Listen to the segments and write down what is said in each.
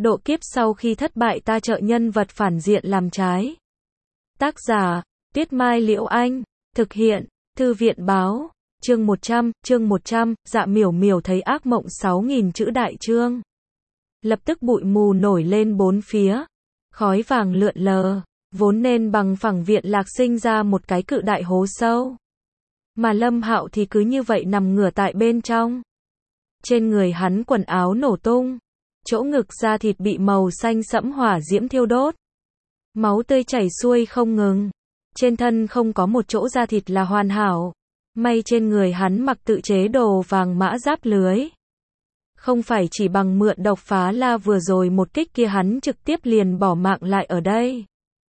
Độ kiếp sau khi thất bại ta trợ nhân vật phản diện làm trái. Tác giả, Tuyết Mai Liễu Anh. Thực hiện, Thư viện Báo. Chương 100, Dạ Miểu Miểu thấy ác mộng 6.000 chữ đại chương. Lập tức bụi mù nổi lên bốn phía. Khói vàng lượn lờ. Vốn nên bằng phẳng viện lạc sinh ra một cái cự đại hố sâu. Mà Lâm Hạo thì cứ như vậy nằm ngửa tại bên trong. Trên người hắn quần áo nổ tung. Chỗ ngực da thịt bị màu xanh sẫm hỏa diễm thiêu đốt. Máu tươi chảy xuôi không ngừng. Trên thân không có một chỗ da thịt là hoàn hảo. May trên người hắn mặc tự chế đồ vàng mã giáp lưới. Không phải chỉ bằng mượn độc phá la vừa rồi một kích kia hắn trực tiếp liền bỏ mạng lại ở đây.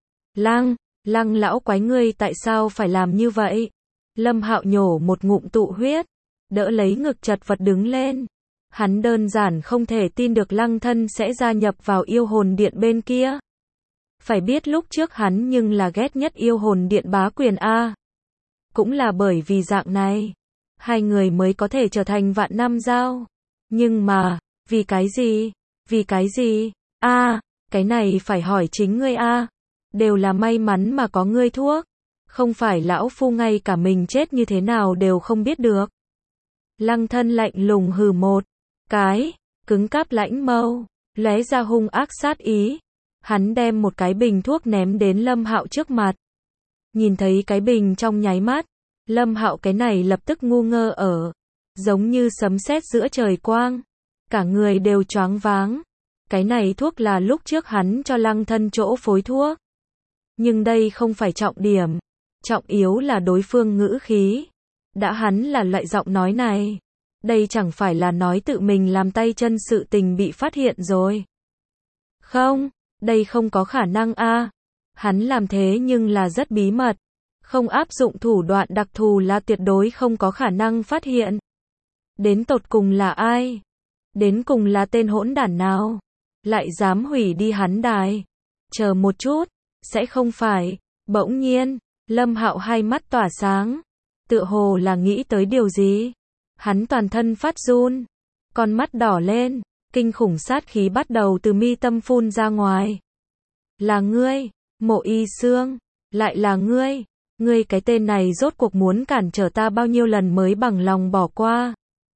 Lăng lão quái ngươi tại sao phải làm như vậy? Lâm Hạo nhổ một ngụm tụ huyết, đỡ lấy ngực chật vật đứng lên. Hắn đơn giản không thể tin được Lăng Thân sẽ gia nhập vào yêu hồn điện bên kia. Phải biết lúc trước hắn nhưng là ghét nhất yêu hồn điện bá quyền a. Cũng là bởi vì dạng này, hai người mới có thể trở thành vạn năm giao. Nhưng mà, vì cái gì? Vì cái gì? Cái này phải hỏi chính ngươi a. Đều là may mắn mà có ngươi thuốc. Không phải lão phu ngay cả mình chết như thế nào đều không biết được. Lăng Thân lạnh lùng hừ một cái, cứng cáp lãnh mâu, lóe ra hung ác sát ý. Hắn đem một cái bình thuốc ném đến Lâm Hạo trước mặt. Nhìn thấy cái bình trong nháy mắt, Lâm Hạo cái này lập tức ngu ngơ ở, giống như sấm sét giữa trời quang, cả người đều choáng váng. Cái này thuốc là lúc trước hắn cho Lăng Thân chỗ phối thuốc. Nhưng đây không phải trọng điểm, trọng yếu là đối phương ngữ khí. Đã hắn là loại giọng nói này, đây chẳng phải là nói tự mình làm tay chân sự tình bị phát hiện rồi. Không, đây không có khả năng a. Hắn làm thế nhưng là rất bí mật, không áp dụng thủ đoạn đặc thù là tuyệt đối không có khả năng phát hiện. Đến tột cùng là ai? Đến cùng là tên hỗn đản nào? Lại dám hủy đi hắn đài? Chờ một chút, sẽ không phải. Bỗng nhiên, Lâm Hạo hai mắt tỏa sáng, tựa hồ là nghĩ tới điều gì. Hắn toàn thân phát run, con mắt đỏ lên, kinh khủng sát khí bắt đầu từ mi tâm phun ra ngoài. Là ngươi, Mộ Y Xương, lại là ngươi. Ngươi cái tên này rốt cuộc muốn cản trở ta bao nhiêu lần mới bằng lòng bỏ qua.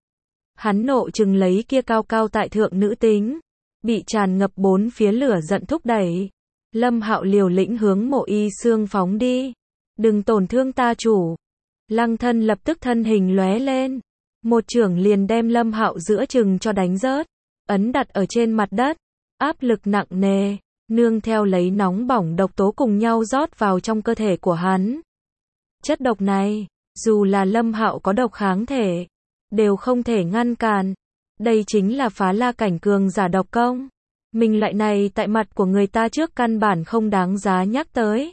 Hắn nộ trừng lấy kia cao cao tại thượng nữ tính, bị tràn ngập bốn phía lửa giận thúc đẩy. Lâm Hạo liều lĩnh hướng Mộ Y Xương phóng đi. Đừng tổn thương ta chủ. Lăng Thân lập tức thân hình lóe lên, một chưởng liền đem Lâm Hạo giữa chừng cho đánh rớt, ấn đặt ở trên mặt đất. Áp lực nặng nề, nương theo lấy nóng bỏng độc tố cùng nhau rót vào trong cơ thể của hắn. Chất độc này, dù là Lâm Hạo có độc kháng thể, đều không thể ngăn cản. Đây chính là phá la cảnh cường giả độc công. Mình loại này tại mặt của người ta trước căn bản không đáng giá nhắc tới.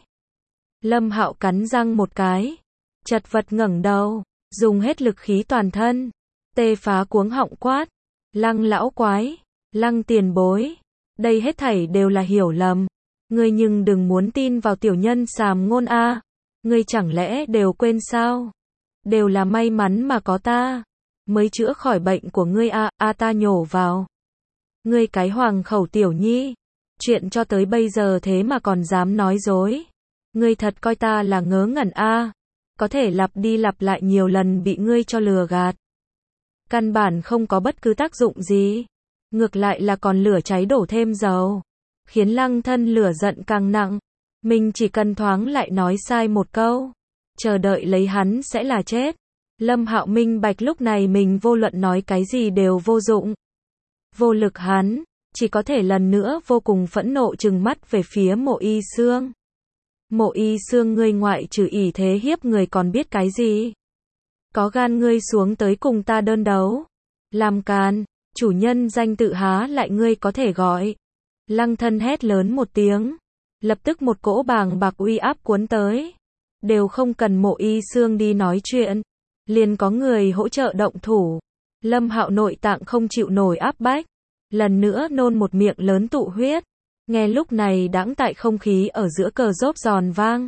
Lâm Hạo cắn răng một cái, chật vật ngẩng đầu, dùng hết lực khí toàn thân, tê phá cuống họng quát. Lăng lão quái, Lăng tiền bối, đây hết thảy đều là hiểu lầm. Ngươi nhưng đừng muốn tin vào tiểu nhân sàm ngôn a. Ngươi chẳng lẽ đều quên sao? Đều là may mắn mà có ta mới chữa khỏi bệnh của ngươi a. Ta nhổ vào. Ngươi cái hoàng khẩu tiểu nhi, chuyện cho tới bây giờ thế mà còn dám nói dối. Ngươi thật coi ta là ngớ ngẩn a. Có thể lặp đi lặp lại nhiều lần bị ngươi cho lừa gạt. Căn bản không có bất cứ tác dụng gì. Ngược lại là còn lửa cháy đổ thêm dầu. Khiến Lăng Thân lửa giận càng nặng. Mình chỉ cần thoáng lại nói sai một câu, chờ đợi lấy hắn sẽ là chết. Lâm Hạo minh bạch lúc này mình vô luận nói cái gì đều vô dụng. Vô lực hắn, chỉ có thể lần nữa vô cùng phẫn nộ trừng mắt về phía Mộ Y Xương. Mộ Y Xương ngươi ngoại trừ ỷ thế hiếp người còn biết cái gì? Có gan ngươi xuống tới cùng ta đơn đấu. Làm càn, chủ nhân danh tự há lại ngươi có thể gọi. Lăng Thân hét lớn một tiếng. Lập tức một cỗ bàng bạc uy áp cuốn tới. Đều không cần Mộ Y Xương đi nói chuyện, liền có người hỗ trợ động thủ. Lâm Hạo nội tạng không chịu nổi áp bách, lần nữa nôn một miệng lớn tụ huyết. Nghe lúc này đãng tại không khí ở giữa cờ rốp giòn vang.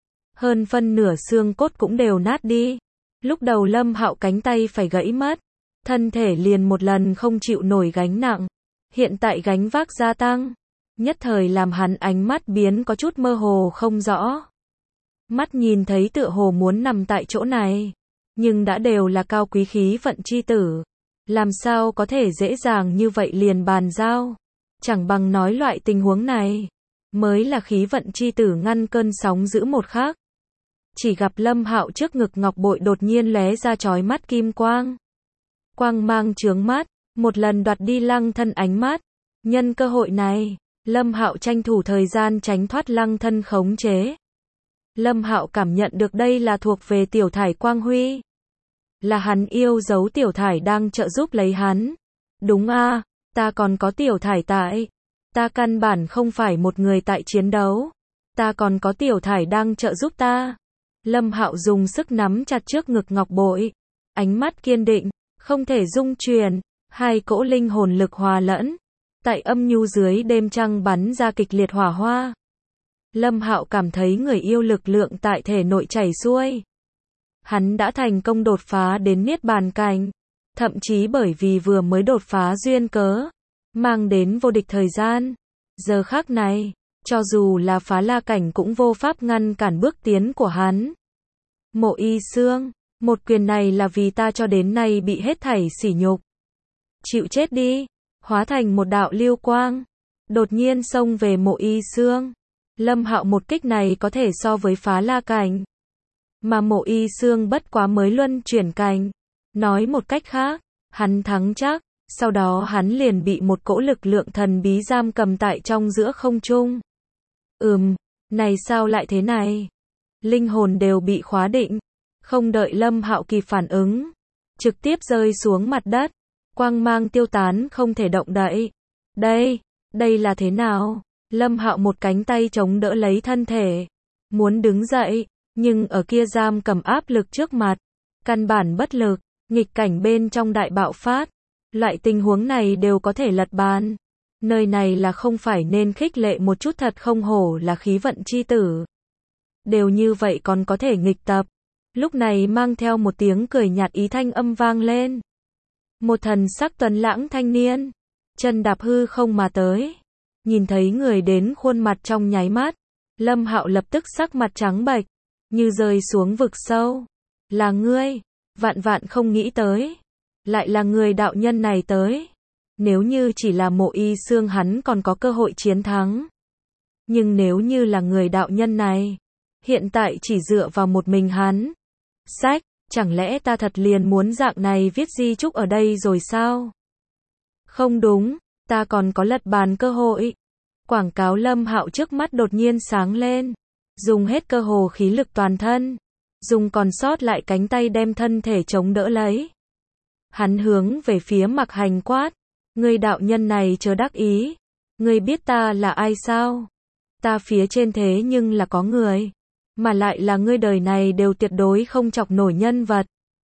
Hơn phân nửa xương cốt cũng đều nát đi. Lúc đầu Lâm Hạo cánh tay phải gãy mất, thân thể liền một lần không chịu nổi gánh nặng. hiện tại gánh vác gia tăng, nhất thời làm hắn ánh mắt biến có chút mơ hồ không rõ. Mắt nhìn thấy tựa hồ muốn nằm tại chỗ này, nhưng đã đều là cao quý khí vận chi tử, làm sao có thể dễ dàng như vậy liền bàn giao, chẳng bằng nói loại tình huống này, mới là khí vận chi tử ngăn cơn sóng dữ một khắc. Chỉ gặp Lâm Hạo trước ngực ngọc bội đột nhiên lóe ra chói mắt kim quang. Quang mang chướng mắt, một lần đoạt đi Lăng Thân ánh mắt. Nhân cơ hội này, Lâm Hạo tranh thủ thời gian tránh thoát Lăng Thân khống chế. Lâm Hạo cảm nhận được đây là thuộc về tiểu thải quang huy. Là hắn yêu dấu tiểu thải đang trợ giúp lấy hắn. Đúng a, ta còn có tiểu thải tại. Ta căn bản không phải một người tại chiến đấu. Ta còn có tiểu thải đang trợ giúp ta. Lâm Hạo dùng sức nắm chặt trước ngực ngọc bội. Ánh mắt kiên định, không thể dung chuyển. Hai cỗ linh hồn lực hòa lẫn. Tại âm nhu dưới đêm trăng bắn ra kịch liệt hỏa hoa. Lâm Hạo cảm thấy người yêu lực lượng tại thể nội chảy xuôi. Hắn đã thành công đột phá đến Niết Bàn cảnh. Thậm chí bởi vì vừa mới đột phá duyên cớ, mang đến vô địch thời gian. Giờ khắc này, cho dù là phá la cảnh cũng vô pháp ngăn cản bước tiến của hắn. Mộ Y Xương, một quyền này là vì ta cho đến nay bị hết thảy sỉ nhục. Chịu chết đi, hóa thành một đạo lưu quang, đột nhiên xông về Mộ Y Xương. Lâm Hạo một kích này có thể so với phá la cảnh, mà Mộ Y Xương bất quá mới luân chuyển cảnh. Nói một cách khác, hắn thắng chắc, sau đó hắn liền bị một cỗ lực lượng thần bí giam cầm tại trong giữa không trung. Này sao lại thế này? Linh hồn đều bị khóa định, không đợi Lâm Hạo kịp phản ứng, trực tiếp rơi xuống mặt đất, quang mang tiêu tán không thể động đậy. Đây là thế nào? Lâm Hạo một cánh tay chống đỡ lấy thân thể, muốn đứng dậy, nhưng ở kia giam cầm áp lực trước mặt, căn bản bất lực, nghịch cảnh bên trong đại bạo phát. Loại tình huống này đều có thể lật bàn. Nơi này là không phải nên khích lệ một chút thật không hổ là khí vận chi tử. Đều như vậy còn có thể nghịch tập. Lúc này mang theo một tiếng cười nhạt ý thanh âm vang lên. Một thần sắc tuấn lãng thanh niên, chân đạp hư không mà tới. Nhìn thấy người đến khuôn mặt trong nháy mắt, Lâm Hạo lập tức sắc mặt trắng bệch, như rơi xuống vực sâu. Là ngươi, vạn vạn không nghĩ tới. Lại là người đạo nhân này tới. Nếu như chỉ là Mộ Y Xương hắn còn có cơ hội chiến thắng. Nhưng nếu như là người đạo nhân này, hiện tại chỉ dựa vào một mình hắn. Chẳng lẽ ta thật liền muốn dạng này viết di chúc ở đây rồi sao? Không đúng, ta còn có lật bàn cơ hội. Quảng cáo Lâm Hạo trước mắt đột nhiên sáng lên. Dùng hết cơ hồ khí lực toàn thân. Dùng còn sót lại cánh tay đem thân thể chống đỡ lấy. Hắn hướng về phía Mặc Hành quát. Ngươi đạo nhân này chớ đắc ý. Ngươi biết ta là ai sao? Ta phía trên thế nhưng là có người. Mà lại là ngươi đời này đều tuyệt đối không chọc nổi nhân vật.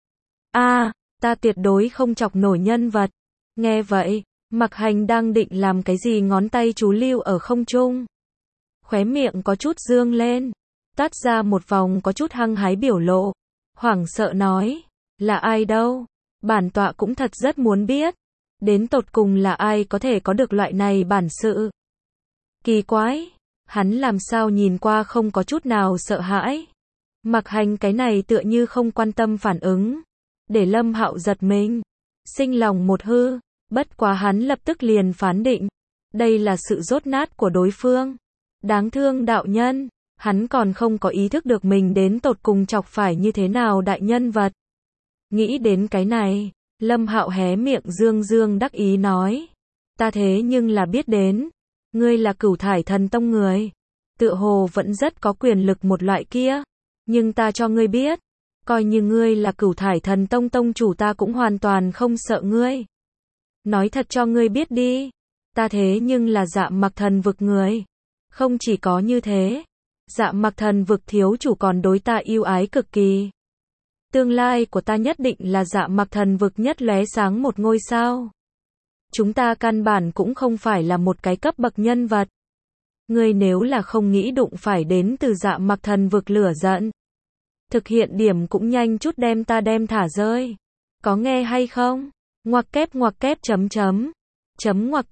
Ta tuyệt đối không chọc nổi nhân vật. Nghe vậy, Mặc Hành đang định làm cái gì ngón tay chú lưu ở không trung. Khóe miệng có chút dương lên. Tát ra một vòng có chút hăng hái biểu lộ. Hoảng sợ nói. Là ai đâu? Bản tọa cũng thật rất muốn biết. Đến tột cùng là ai có thể có được loại này bản sự. Kỳ quái. Hắn làm sao nhìn qua không có chút nào sợ hãi. Mặc Hành cái này tựa như không quan tâm phản ứng. Để Lâm Hạo giật mình. Sinh lòng một hư. Bất quá hắn lập tức liền phán định. Đây là sự dốt nát của đối phương. Đáng thương đạo nhân. Hắn còn không có ý thức được mình đến tột cùng chọc phải như thế nào đại nhân vật. Nghĩ đến cái này, Lâm Hạo hé miệng dương dương đắc ý nói. Ta thế nhưng là biết đến. Ngươi là Cửu Thải Thần Tông người. Tựa hồ vẫn rất có quyền lực một loại kia. Nhưng ta cho ngươi biết. Coi như ngươi là Cửu Thải Thần Tông tông chủ ta cũng hoàn toàn không sợ ngươi. Nói thật cho ngươi biết đi. Ta thế nhưng là Dạ Mặc Thần Vực người. Không chỉ có như thế. Dạ Mặc Thần Vực thiếu chủ còn đối ta yêu ái cực kỳ. Tương lai của ta nhất định là Dạ Mặc Thần Vực nhất lóe sáng một ngôi sao. Chúng ta căn bản cũng không phải là một cái cấp bậc nhân vật. Ngươi nếu là không nghĩ đụng phải đến từ Dạ Mặc Thần Vực lửa giận. Thực hiện điểm cũng nhanh chút đem ta đem thả rơi. Có nghe hay không? Ngoặc kép chấm ngoặc kép.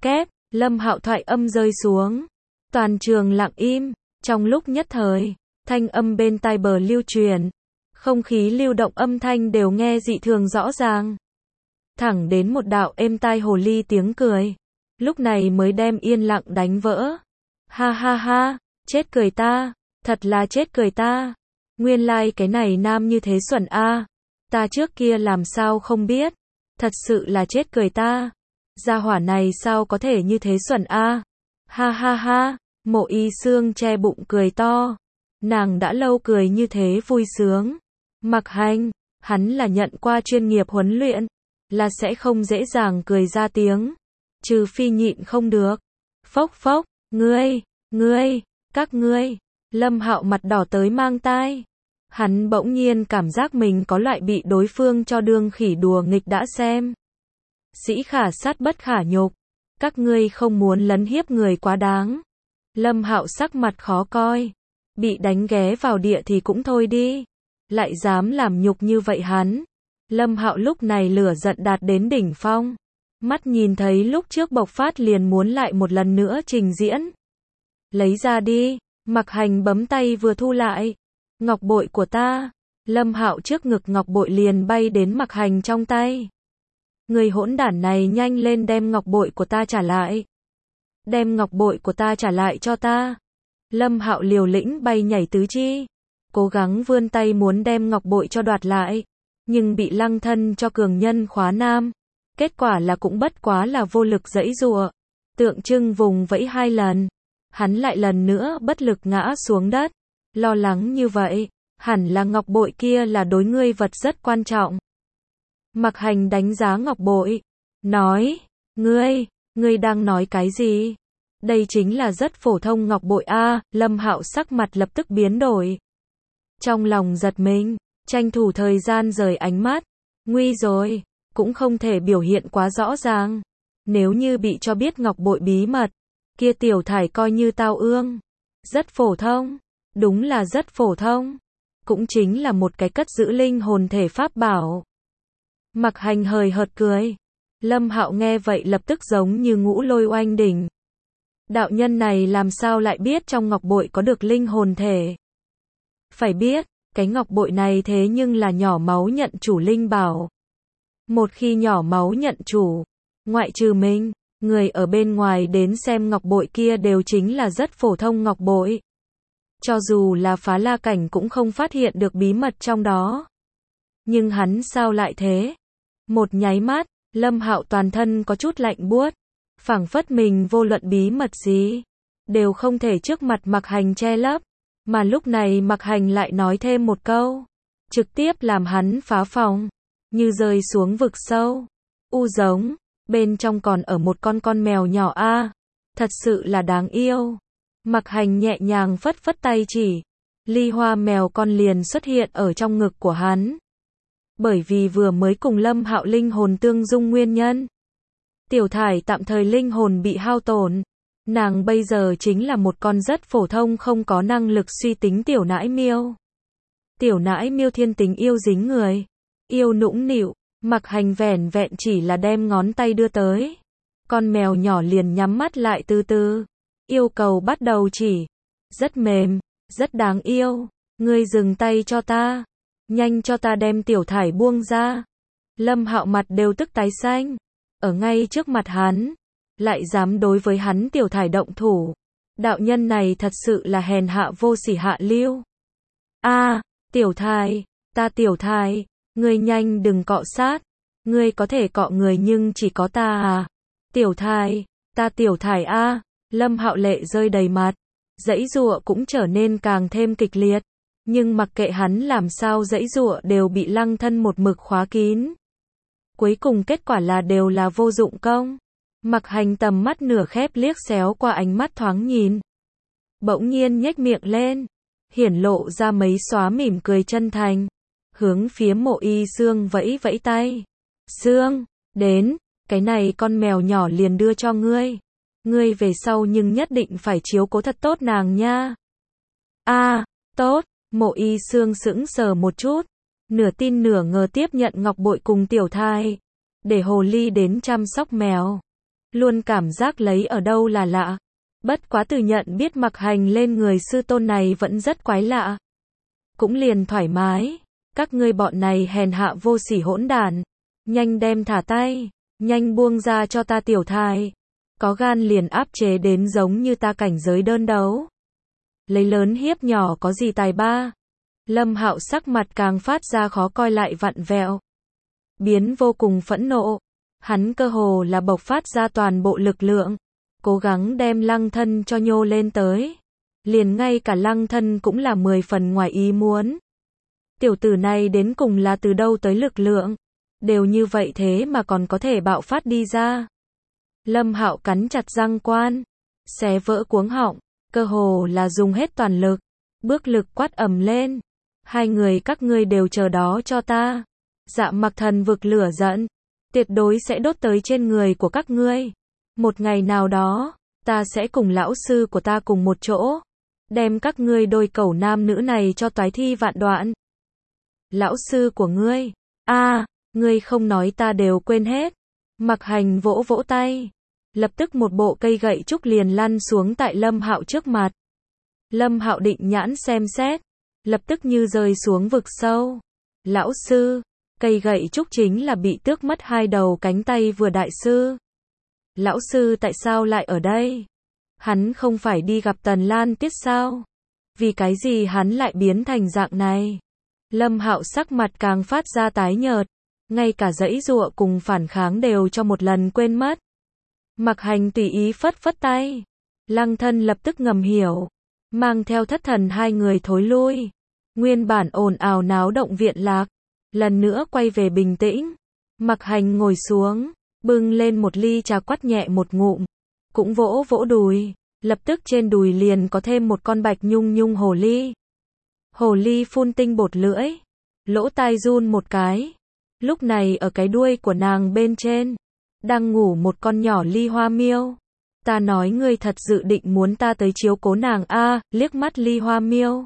Lâm Hạo thoại âm rơi xuống. Toàn trường lặng im, trong lúc nhất thời, thanh âm bên tai bờ lưu truyền. Không khí lưu động âm thanh đều nghe dị thường rõ ràng. Thẳng đến một đạo êm tai hồ ly tiếng cười. Lúc này mới đem yên lặng đánh vỡ. Ha ha ha, chết cười ta, thật là chết cười ta. Nguyên lai cái này nam như thế xuẩn a. Ta trước kia làm sao không biết. Thật sự là chết cười ta. Gia hỏa này sao có thể như thế xuẩn a. Ha ha ha, Mộ Y Xương che bụng cười to. Nàng đã lâu cười như thế vui sướng. Mặc Hành, hắn là nhận qua chuyên nghiệp huấn luyện, là sẽ không dễ dàng cười ra tiếng. Trừ phi nhịn không được. Phốc phốc, ngươi, các ngươi. Lâm Hạo mặt đỏ tới mang tai. Hắn bỗng nhiên cảm giác mình có loại bị đối phương cho đương khỉ đùa nghịch đã xem. Sĩ khả sát bất khả nhục. Các ngươi không muốn lấn hiếp người quá đáng. Lâm Hạo sắc mặt khó coi. Bị đánh ghé vào địa thì cũng thôi đi. Lại dám làm nhục như vậy hắn. Lâm Hạo lúc này lửa giận đạt đến đỉnh phong. Mắt nhìn thấy lúc trước bộc phát liền muốn lại một lần nữa trình diễn. Lấy ra đi. Mặc Hành bấm tay vừa thu lại. Ngọc bội của ta. Lâm Hạo trước ngực ngọc bội liền bay đến Mặc Hành trong tay. Người hỗn đản này nhanh lên đem ngọc bội của ta trả lại. Đem ngọc bội của ta trả lại cho ta. Lâm Hạo liều lĩnh bay nhảy tứ chi. Cố gắng vươn tay muốn đem ngọc bội cho đoạt lại. Nhưng bị lăng thân cho cường nhân khóa nam. Kết quả là cũng bất quá là vô lực giãy giụa. Tượng trưng vùng vẫy 2 lần. Hắn lại lần nữa bất lực ngã xuống đất. Lo lắng như vậy. Hẳn là ngọc bội kia là đối ngươi vật rất quan trọng. Mặc Hành đánh giá ngọc bội. Nói. Ngươi đang nói cái gì? Đây chính là rất phổ thông ngọc bội a. Lâm Hạo sắc mặt lập tức biến đổi. Trong lòng giật mình. Tranh thủ thời gian rời ánh mắt. Nguy rồi. Cũng không thể biểu hiện quá rõ ràng. Nếu như bị cho biết ngọc bội bí mật. Kia Tiểu Thải coi như tao ương. Rất phổ thông. Đúng là rất phổ thông. Cũng chính là một cái cất giữ linh hồn thể pháp bảo. Mặc Hành hời hợt cười. Lâm Hạo nghe vậy lập tức giống như ngũ lôi oanh đỉnh. Đạo nhân này làm sao lại biết trong ngọc bội có được linh hồn thể? Phải biết, cái ngọc bội này thế nhưng là nhỏ máu nhận chủ linh bảo. Một khi nhỏ máu nhận chủ, ngoại trừ mình, người ở bên ngoài đến xem ngọc bội kia đều chính là rất phổ thông ngọc bội. Cho dù là phá la cảnh cũng không phát hiện được bí mật trong đó. Nhưng hắn sao lại thế? Một nháy mắt, Lâm Hạo toàn thân có chút lạnh buốt. Phảng phất mình vô luận bí mật gì đều không thể trước mặt Mặc Hành che lấp. Mà lúc này Mặc Hành lại nói thêm một câu. Trực tiếp làm hắn phá phòng. Như rơi xuống vực sâu. U giống. Bên trong còn ở một con mèo nhỏ a. Thật sự là đáng yêu. Mặc Hành nhẹ nhàng phất phất tay chỉ. Ly hoa mèo con liền xuất hiện ở trong ngực của hắn. Bởi vì vừa mới cùng Lâm Hạo linh hồn tương dung nguyên nhân. Tiểu Thải tạm thời linh hồn bị hao tổn. Nàng bây giờ chính là một con rất phổ thông không có năng lực suy tính tiểu nãi miêu. Tiểu nãi miêu thiên tính yêu dính người. Yêu nũng nịu. Mặc Hành vẻn vẹn chỉ là đem ngón tay đưa tới. Con mèo nhỏ liền nhắm mắt lại từ từ. Yêu cầu bắt đầu chỉ. Rất mềm. Rất đáng yêu. Ngươi dừng tay cho ta. Nhanh cho ta đem Tiểu Thải buông ra. Lâm Hạo mặt đều tức tái xanh. Ở ngay trước mặt hắn. Lại dám đối với hắn Tiểu Thải động thủ. Đạo nhân này thật sự là hèn hạ vô sỉ hạ lưu. A, Tiểu Thải, ta Tiểu Thải, ngươi nhanh đừng cọ sát. Ngươi có thể cọ người nhưng chỉ có ta à. Tiểu Thải, ta Tiểu Thải a. Lâm Hạo lệ rơi đầy mặt. Giãy giụa cũng trở nên càng thêm kịch liệt. Nhưng mặc kệ hắn làm sao giãy giụa đều bị lăng thân một mực khóa kín. Cuối cùng kết quả là đều là vô dụng công. Mặc Hành tầm mắt nửa khép liếc xéo qua ánh mắt thoáng nhìn. Bỗng nhiên nhếch miệng lên. Hiển lộ ra mấy xóa mỉm cười chân thành. Hướng phía Mộ Y Xương vẫy vẫy tay. Xương, đến, cái này con mèo nhỏ liền đưa cho ngươi. Ngươi về sau nhưng nhất định phải chiếu cố thật tốt nàng nha. A, tốt. Mộ Y Xương sững sờ một chút. Nửa tin nửa ngờ tiếp nhận ngọc bội cùng Tiểu Thải. Để hồ ly đến chăm sóc mèo. luôn cảm giác lấy ở đâu là lạ. Bất quá từ nhận biết mặc hành lên người sư tôn này vẫn rất quái lạ. Cũng liền thoải mái. Các ngươi bọn này hèn hạ vô sỉ hỗn đản. Nhanh đem thả tay. Nhanh buông ra cho ta tiểu thai. Có gan liền áp chế đến giống như ta cảnh giới đơn đấu. Lấy lớn hiếp nhỏ có gì tài ba. Lâm Hạo sắc mặt càng phát ra khó coi lại vặn vẹo. Biến vô cùng phẫn nộ. Hắn cơ hồ là bộc phát ra toàn bộ lực lượng. Cố gắng đem Lăng Thân cho nhô lên tới. Liền ngay cả Lăng Thân cũng là 10 phần ngoài ý muốn. Tiểu tử này đến cùng là từ đâu tới lực lượng. Đều như vậy thế mà còn có thể bạo phát đi ra. Lâm Hạo cắn chặt răng quan. Xé vỡ cuống họng. Cơ hồ là dùng hết toàn lực. Bước lực quát ầm lên. Hai người các ngươi đều chờ đó cho ta. Dạ Mặc Thần vực lửa giận. Tuyệt đối sẽ đốt tới trên người của các ngươi. Một ngày nào đó, ta sẽ cùng lão sư của ta cùng một chỗ. Đem các ngươi đôi cẩu nam nữ này cho toái thi vạn đoạn. Lão sư của ngươi? Ngươi không nói ta đều quên hết. Mặc hành vỗ vỗ tay. Lập tức một bộ cây gậy trúc liền lăn xuống tại Lâm Hạo trước mặt. Lâm Hạo định nhãn xem xét. Lập tức như rơi xuống vực sâu. Lão sư, cây gậy trúc chính là bị tước mất hai đầu cánh tay vừa đại sư. Lão sư tại sao lại ở đây? Hắn không phải đi gặp Tần Lan Tiết sao? Vì cái gì hắn lại biến thành dạng này? Lâm Hạo sắc mặt càng phát ra tái nhợt. Ngay cả giãy giụa cùng phản kháng đều cho một lần quên mất. Mặc hành tùy ý phất phất tay. Lăng Thân lập tức ngầm hiểu. Mang theo thất thần hai người thối lui. Nguyên bản ồn ào náo động viện lạc. Lần nữa quay về bình tĩnh. Mặc hành ngồi xuống. Bưng lên một ly trà quát nhẹ một ngụm. Cũng vỗ vỗ đùi. Lập tức trên đùi liền có thêm một con bạch nhung nhung hồ ly. Hồ ly phun tinh bột lưỡi. Lỗ tai run một cái. Lúc này ở cái đuôi của nàng bên trên. Đang ngủ một con nhỏ ly hoa miêu. Ta nói ngươi thật dự định muốn ta tới chiếu cố nàng liếc mắt ly hoa miêu.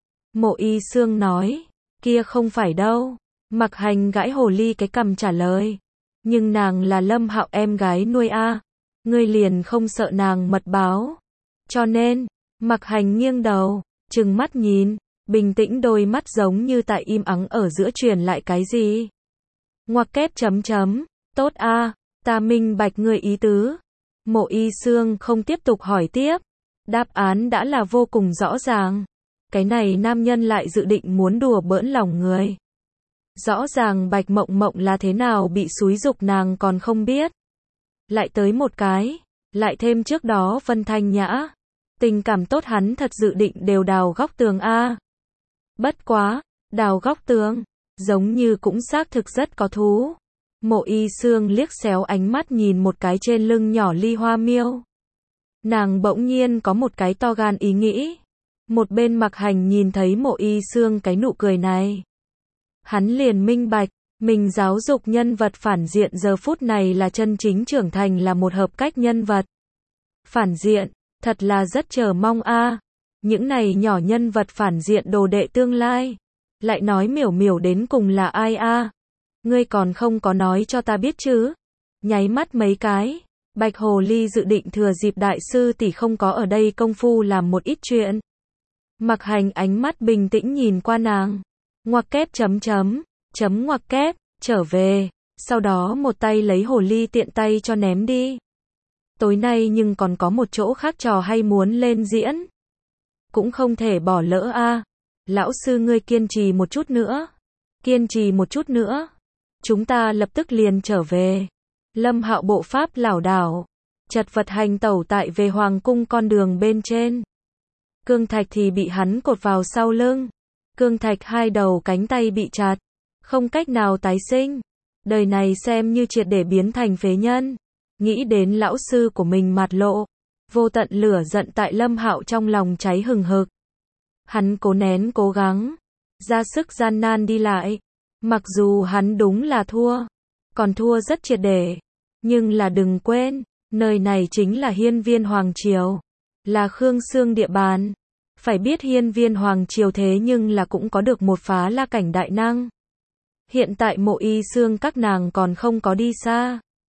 Mộ Y Xương nói. Kia không phải đâu. Mặc hành gãi hồ ly cái cằm trả lời. Nhưng nàng là Lâm Hạo em gái nuôi ngươi liền không sợ nàng mật báo. Cho nên, Mặc hành nghiêng đầu, trừng mắt nhìn, bình tĩnh đôi mắt giống như tại im ắng ở giữa truyền lại cái gì. Ngoặc kép chấm chấm, tốt ta minh bạch ngươi ý tứ. Mộ Y Xương không tiếp tục hỏi tiếp. Đáp án đã là vô cùng rõ ràng. Cái này nam nhân lại dự định muốn đùa bỡn lòng người. Rõ ràng Bạch Mộng Mộng là thế nào bị xúi giục nàng còn không biết. Lại tới một cái, lại thêm trước đó Vân Thanh Nhã. Tình cảm tốt hắn thật dự định đều đào góc tường Bất quá, đào góc tường, giống như cũng xác thực rất có thú. Mộ Y Xương liếc xéo ánh mắt nhìn một cái trên lưng nhỏ ly hoa miêu. Nàng bỗng nhiên có một cái to gan ý nghĩ. Một bên Mặc hành nhìn thấy Mộ Y Xương cái nụ cười này. Hắn liền minh bạch, mình giáo dục nhân vật phản diện giờ phút này là chân chính trưởng thành là một hợp cách nhân vật. Phản diện, thật là rất chờ mong Những này nhỏ nhân vật phản diện đồ đệ tương lai. Lại nói miểu miểu đến cùng là ai Ngươi còn không có nói cho ta biết chứ. Nháy mắt mấy cái. Bạch Hồ Ly dự định thừa dịp đại sư tỷ không có ở đây công phu làm một ít chuyện. Mặc hành ánh mắt bình tĩnh nhìn qua nàng. Ngoặc kép chấm chấm, chấm ngoặc kép, trở về. Sau đó một tay lấy hồ ly tiện tay cho ném đi. Tối nay nhưng còn có một chỗ khác trò hay muốn lên diễn. Cũng không thể bỏ lỡ Lão sư ngươi kiên trì một chút nữa. Kiên trì một chút nữa. Chúng ta lập tức liền trở về. Lâm Hạo bộ pháp lảo đảo. Chật vật hành tẩu tại về hoàng cung con đường bên trên. Cương Thạch thì bị hắn cột vào sau lưng. Cương Thạch hai đầu cánh tay bị chặt. Không cách nào tái sinh. Đời này xem như triệt để biến thành phế nhân. Nghĩ đến lão sư của mình mạt lộ. Vô tận lửa giận tại Lâm Hạo trong lòng cháy hừng hực. Hắn cố nén cố gắng. Ra sức gian nan đi lại. Mặc dù hắn đúng là thua. Còn thua rất triệt để. Nhưng là đừng quên. Nơi này chính là Hiên Viên Hoàng Triều. Là Khương Xương địa bàn. Phải biết Hiên Viên Hoàng Triều thế nhưng là cũng có được một phá la cảnh đại năng. Hiện tại Mộ Y Xương các nàng còn không có đi xa.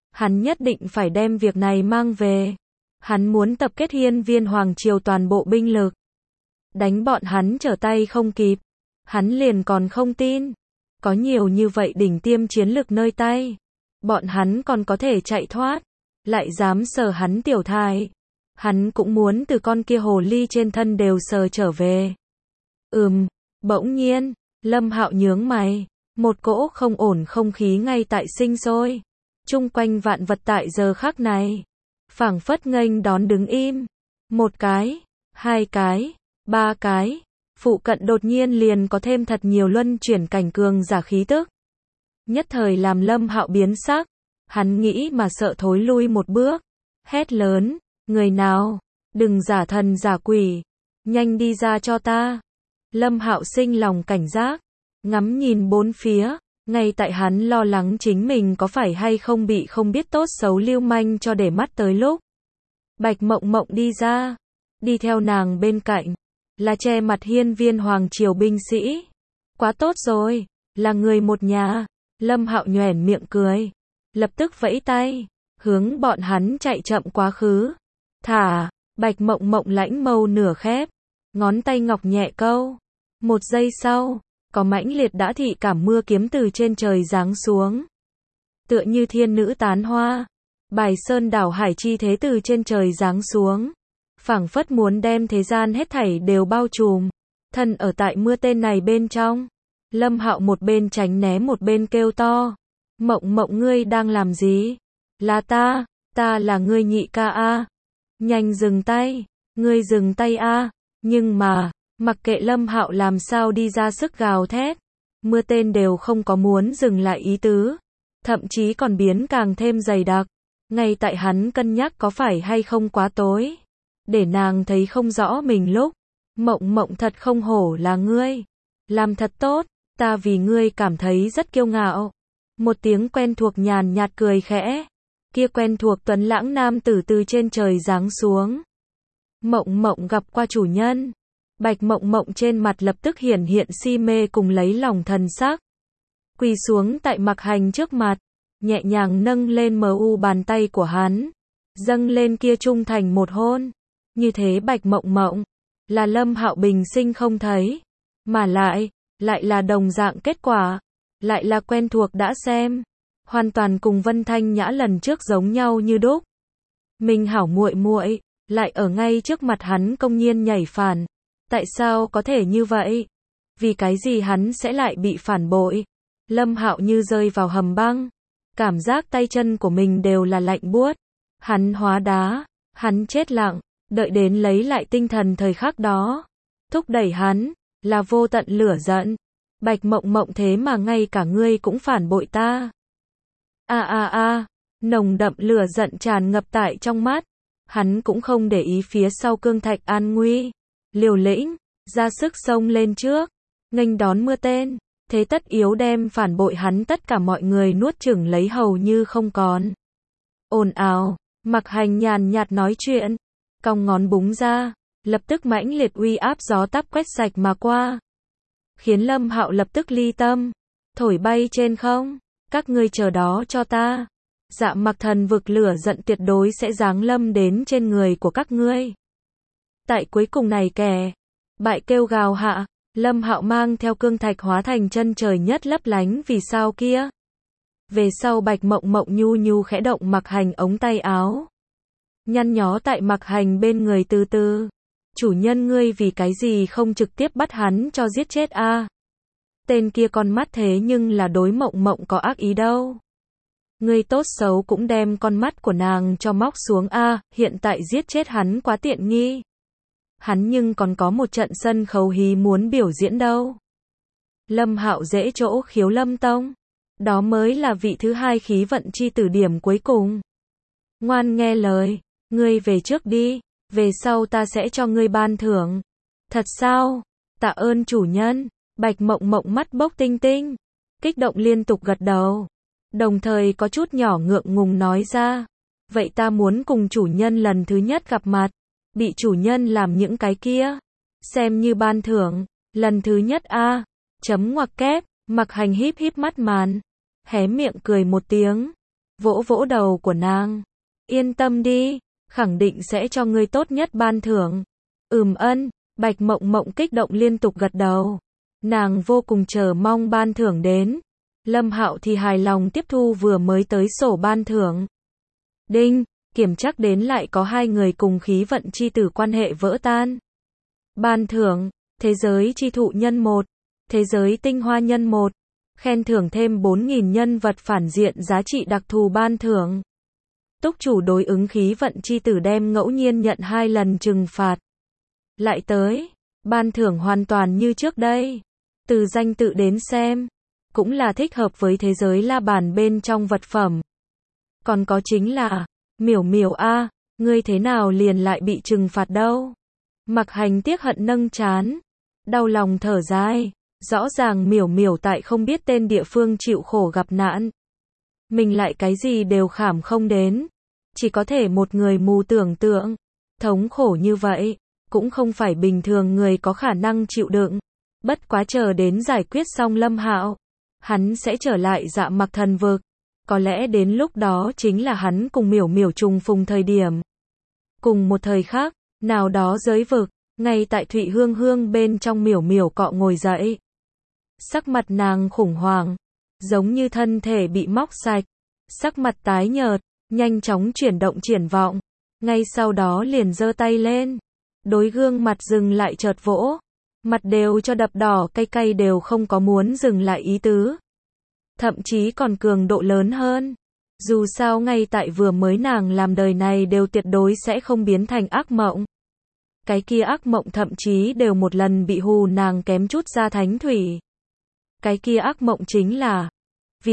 Hắn nhất định phải đem việc này mang về. Hắn muốn tập kết hiên viên hoàng triều toàn bộ binh lực. Đánh bọn hắn trở tay không kịp. Hắn liền còn không tin. Có nhiều như vậy đỉnh tiêm chiến lực nơi tay. Bọn hắn còn có thể chạy thoát. Lại dám sờ hắn tiểu thai. Hắn cũng muốn từ con kia hồ ly trên thân đều sờ trở về. Bỗng nhiên, Lâm Hạo nhướng mày. Một cỗ không ổn không khí ngay tại sinh sôi. Chung quanh vạn vật tại giờ khắc này. Phảng phất nghênh đón đứng im. Một cái, hai cái, ba cái. Phụ cận đột nhiên liền có thêm thật nhiều luân chuyển cảnh cường giả khí tức. Nhất thời làm Lâm Hạo biến sắc. Hắn nghĩ mà sợ thối lui một bước. Hét lớn, người nào, đừng giả thần giả quỷ. Nhanh đi ra cho ta. Lâm Hạo sinh lòng cảnh giác. Ngắm nhìn bốn phía. Ngay tại hắn lo lắng chính mình có phải hay không bị không biết tốt xấu lưu manh cho để mắt tới lúc. Bạch Mộng Mộng đi ra. Đi theo nàng bên cạnh. Là che mặt hiên viên hoàng triều binh sĩ. Quá tốt rồi. Là người một nhà. Lâm Hạo nhoẻn miệng cười. Lập tức vẫy tay. Hướng bọn hắn chạy chậm quá khứ. Thả. Bạch Mộng Mộng lãnh mâu nửa khép. Ngón tay ngọc nhẹ câu. Một giây sau. Có mãnh liệt đã thị cảm mưa kiếm từ trên trời giáng xuống. Tựa như thiên nữ tán hoa. Bài sơn đảo hải chi thế từ trên trời giáng xuống. Phảng phất muốn đem thế gian hết thảy đều bao trùm. Thân ở tại mưa tên này bên trong. Lâm Hạo một bên tránh né một bên kêu to. Mộng Mộng ngươi đang làm gì? Là ta là ngươi nhị ca a. Nhanh dừng tay, ngươi dừng tay a. Nhưng mà, mặc kệ Lâm Hạo làm sao đi ra sức gào thét, mưa tên đều không có muốn dừng lại ý tứ, thậm chí còn biến càng thêm dày đặc. Ngay tại hắn cân nhắc có phải hay không quá tối, để nàng thấy không rõ mình lúc. Mộng Mộng thật không hổ là ngươi, làm thật tốt, ta vì ngươi cảm thấy rất kiêu ngạo. Một tiếng quen thuộc nhàn nhạt cười khẽ, kia quen thuộc tuấn lãng nam tử từ trên trời giáng xuống. Mộng Mộng gặp qua chủ nhân. Bạch Mộng Mộng trên mặt lập tức hiển hiện si mê cùng lấy lòng thần sắc. Quỳ xuống tại Mặc Hành trước mặt, nhẹ nhàng nâng lên mu bàn tay của hắn, dâng lên kia trung thành một hôn. Như thế Bạch Mộng Mộng là Lâm Hạo bình sinh không thấy, mà lại là đồng dạng kết quả, lại là quen thuộc đã xem, hoàn toàn cùng Vân Thanh Nhã lần trước giống nhau như đúc. Mình hảo muội muội, lại ở ngay trước mặt hắn công nhiên nhảy phản. Tại sao có thể như vậy? Vì cái gì hắn sẽ lại bị phản bội? Lâm Hạo như rơi vào hầm băng, cảm giác tay chân của mình đều là lạnh buốt. Hắn hóa đá, hắn chết lặng, đợi đến lấy lại tinh thần thời khắc đó, thúc đẩy hắn là vô tận lửa giận. Bạch Mộng Mộng thế mà ngay cả ngươi cũng phản bội ta. Nồng đậm lửa giận tràn ngập tại trong mắt. Hắn cũng không để ý phía sau cương thạch an nguy, liều lĩnh, ra sức xông lên trước, nghênh đón mưa tên, thế tất yếu đem phản bội hắn tất cả mọi người nuốt chửng lấy hầu như không còn. Ồn ào, Mặc Hành nhàn nhạt nói chuyện, cong ngón búng ra, lập tức mãnh liệt uy áp gió táp quét sạch mà qua, khiến Lâm Hạo lập tức ly tâm, thổi bay trên không. Các ngươi chờ đó cho ta. Dạ Mặc thần vực lửa giận tuyệt đối sẽ giáng lâm đến trên người của các ngươi. Tại cuối cùng này kẻ bại kêu gào hạ, Lâm Hạo mang theo cương thạch hóa thành chân trời nhất lấp lánh vì sao kia. Về sau Bạch Mộng Mộng nhu nhu khẽ động Mặc Hành ống tay áo, nhăn nhó tại Mặc Hành bên người từ từ. Chủ nhân ngươi vì cái gì không trực tiếp bắt hắn cho giết chết a? Tên kia con mắt thế nhưng là đối Mộng Mộng có ác ý đâu. Ngươi tốt xấu cũng đem con mắt của nàng cho móc xuống a, hiện tại giết chết hắn quá tiện nghi. Hắn nhưng còn có một trận sân khấu hí muốn biểu diễn đâu. Lâm Hạo dễ chỗ khiếu Lâm Tông. Đó mới là vị thứ hai khí vận chi tử điểm cuối cùng. Ngoan nghe lời, ngươi về trước đi, về sau ta sẽ cho ngươi ban thưởng. Thật sao? Tạ ơn chủ nhân. Bạch Mộng Mộng mắt bốc tinh tinh, kích động liên tục gật đầu, đồng thời có chút nhỏ ngượng ngùng nói ra. Vậy ta muốn cùng chủ nhân lần thứ nhất gặp mặt, bị chủ nhân làm những cái kia, xem như ban thưởng, lần thứ nhất a. Chấm ngoặc kép, Mặc Hành híp híp mắt màn, hé miệng cười một tiếng, vỗ vỗ đầu của nàng. Yên tâm đi, khẳng định sẽ cho ngươi tốt nhất ban thưởng. Ân, Bạch Mộng Mộng kích động liên tục gật đầu. Nàng vô cùng chờ mong ban thưởng đến. Lâm Hạo thì hài lòng tiếp thu vừa mới tới sổ ban thưởng. Đinh, kiểm trắc đến lại có 2 người cùng khí vận chi tử quan hệ vỡ tan. Ban thưởng, thế giới chi thụ nhân 1, thế giới tinh hoa nhân 1, khen thưởng thêm 4.000 nhân vật phản diện giá trị đặc thù ban thưởng. Túc chủ đối ứng khí vận chi tử đem ngẫu nhiên nhận 2 lần trừng phạt. Lại tới, ban thưởng hoàn toàn như trước đây. Từ danh tự đến xem, cũng là thích hợp với thế giới la bàn bên trong vật phẩm. Còn có chính là, Miểu Miểu a, ngươi thế nào liền lại bị trừng phạt đâu? Mặc Hành tiếc hận nâng trán, đau lòng thở dài, rõ ràng Miểu Miểu tại không biết tên địa phương chịu khổ gặp nạn. Mình lại cái gì đều khảm không đến, chỉ có thể một người mù tưởng tượng, thống khổ như vậy, cũng không phải bình thường người có khả năng chịu đựng. Bất quá chờ đến giải quyết xong Lâm Hạo, hắn sẽ trở lại Dạ Mặc thần vực. Có lẽ đến lúc đó chính là hắn cùng Miểu Miểu trùng phùng thời điểm. Cùng một thời khác, nào đó giới vực, ngay tại Thụy Hương Hương bên trong Miểu Miểu cọ ngồi dậy. Sắc mặt nàng khủng hoảng, giống như thân thể bị móc sạch, sắc mặt tái nhợt, nhanh chóng chuyển động triển vọng, ngay sau đó liền giơ tay lên, đối gương mặt dừng lại chợt vỗ, mặt đều cho đập đỏ cay cay đều không có muốn dừng lại ý tứ. Thậm chí còn cường độ lớn hơn. Dù sao ngay tại vừa mới nàng làm đời này đều tuyệt đối sẽ không biến thành ác mộng. Cái kia ác mộng thậm chí đều một lần bị hù nàng kém chút ra thánh thủy. Cái kia ác mộng chính là, vì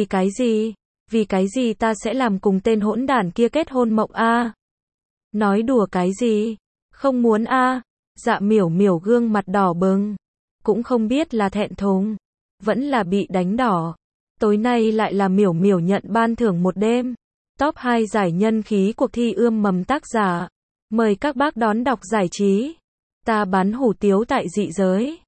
cái gì ta sẽ làm cùng tên hỗn đản kia kết hôn mộng a? Nói đùa cái gì? Không muốn a? Dạ Miểu Miểu gương mặt đỏ bừng, cũng không biết là thẹn thùng, vẫn là bị đánh đỏ. Tối nay lại là Miểu Miểu nhận ban thưởng một đêm. Top 2 giải nhân khí cuộc thi ươm mầm tác giả. Mời các bác đón đọc giải trí. Ta bán hủ tiếu tại dị giới.